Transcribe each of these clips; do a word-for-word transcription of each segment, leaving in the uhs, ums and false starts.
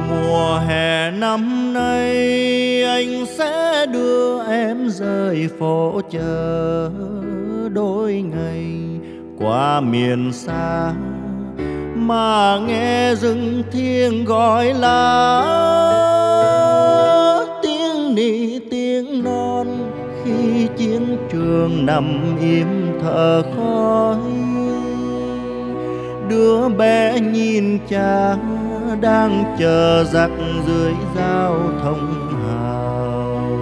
Mùa hè năm nay anh sẽ đưa em rời phố chợ đôi ngày qua miền xa, mà nghe rừng thiêng gọi là tiếng nỉ tiếng non khi chiến trường nằm im thở khói. Đứa bé nhìn cha đang chờ giặc dưới giao thông hào.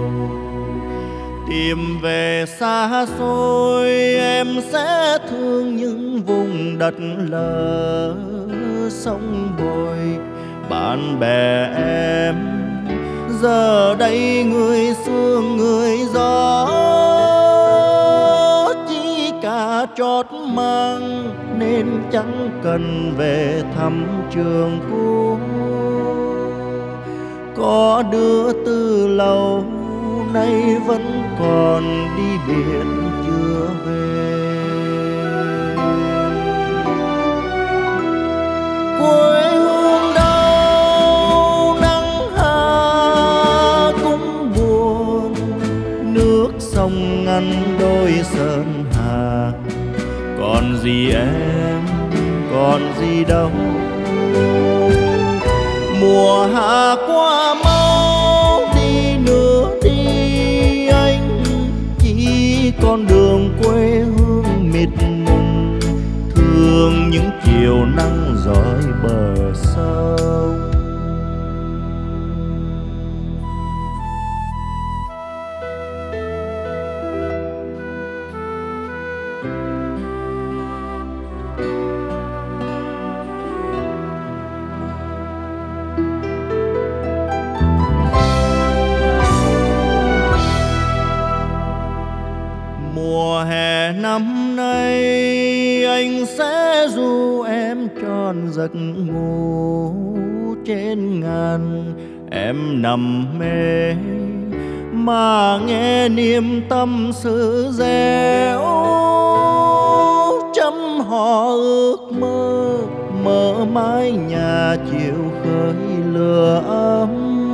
Tìm về xa xôi em sẽ thương những vùng đất lỡ sông bồi. Bạn bè em giờ đây người sương người gió, chỉ cả chót mang nên chẳng cần về thăm trường cũ. Có đứa từ lâu nay vẫn còn đi biển chưa về. Quê hương đâu nắng hà cũng buồn, nước sông ngăn đôi sơn hà. Còn gì em, còn gì đâu. Mùa hạ qua mau đi nữa đi anh, chỉ con đường quê hương mịt mùng, thương những chiều nắng dõi bờ sông. Mùa hè năm nay anh sẽ ru em tròn giấc ngủ trên ngàn. Em nằm mê mà nghe niềm tâm sự réo, chấm hò ước mơ mở mái nhà chiều khơi lửa ấm.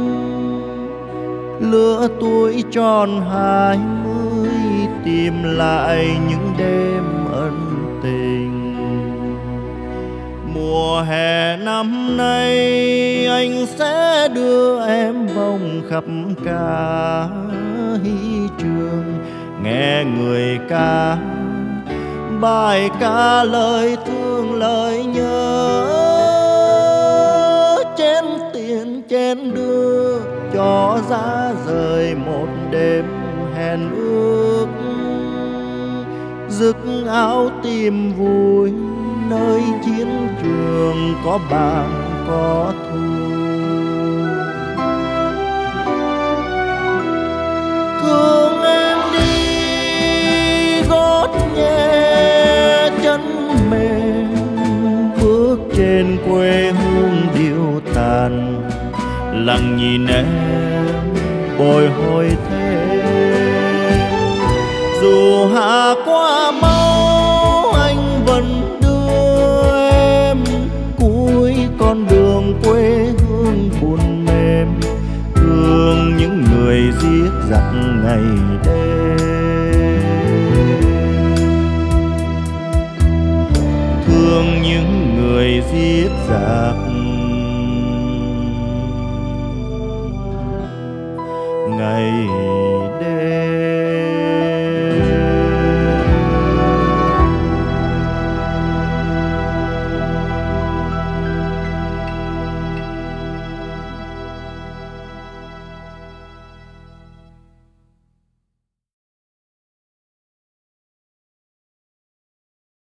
Lứa tuổi tròn hai mươi tìm lại những đêm ân tình. Mùa hè năm nay anh sẽ đưa em vòng khắp cả hy trường, nghe người ca bài ca lời thương lời nhớ. Chén tiền chén đưa cho giá rời một đêm hẹn ước, rực áo tìm vui nơi chiến trường có bạn có thù. Thương em đi gót nhẹ chân mềm, bước trên quê hương điêu tàn, lặng nhìn em bồi hồi thế. Dù hạ qua mau anh vẫn đưa em cuối con đường quê hương buồn mềm, thương những người giết giặc ngày đêm, thương những người giết giặc